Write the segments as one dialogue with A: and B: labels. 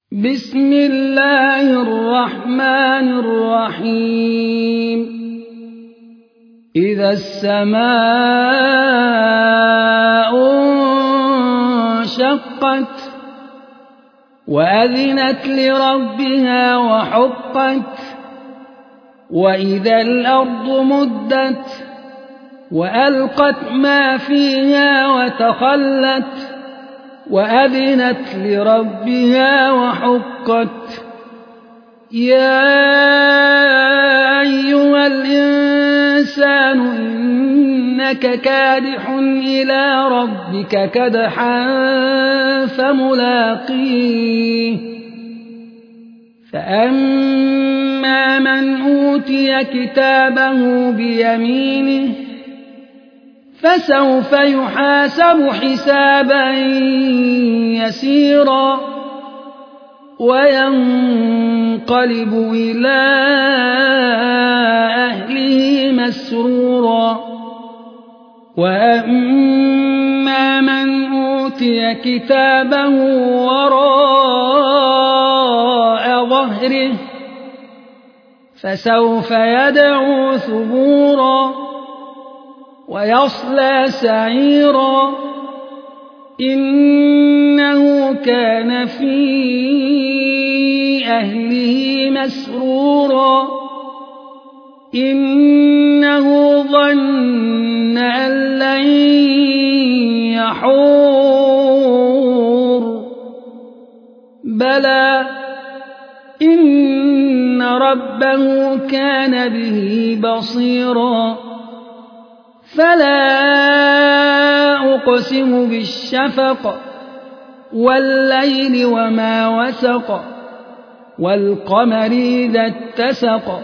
A: بسم الله الرحمن الرحيم إذا السماء انشقت وأذنت لربها وحقت وإذا الأرض مدت وألقت ما فيها وتخلت وأذنت لربها وحقت يا أيها الإنسان إنك كادح إلى ربك كدحا فملاقيه فأما من أوتي كتابه بيمينه فسوف يحاسب حسابا يسيرا وينقلب إلى أهله مسرورا وأما من أوتي كتابه وراء ظهره فسوف يدعو ثبورا ويصلى سعيرا إنه كان في أهله مسرورا إنه ظن أن لن يحور بلى إن ربه كان به بصيرا فلا أقسم بالشفق والليل وما وسق والقمر إذا اتسق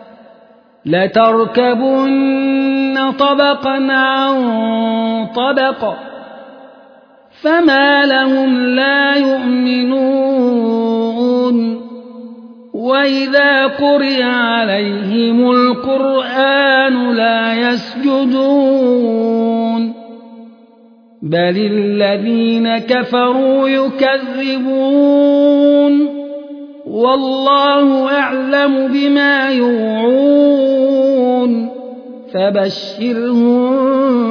A: لتركبن طبقا عن طبق فما لهم لا يؤمنون وإذا قرئ عليهم القرآن لا يسجدون بل الذين كفروا يكذبون والله أعلم بما يوعون فبشرهم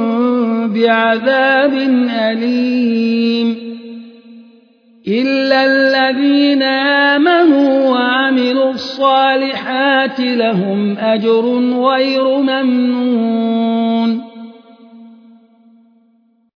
A: بعذاب أليم إلا الذين آمنوا وعملوا الصالحات لهم أجر غير ممنون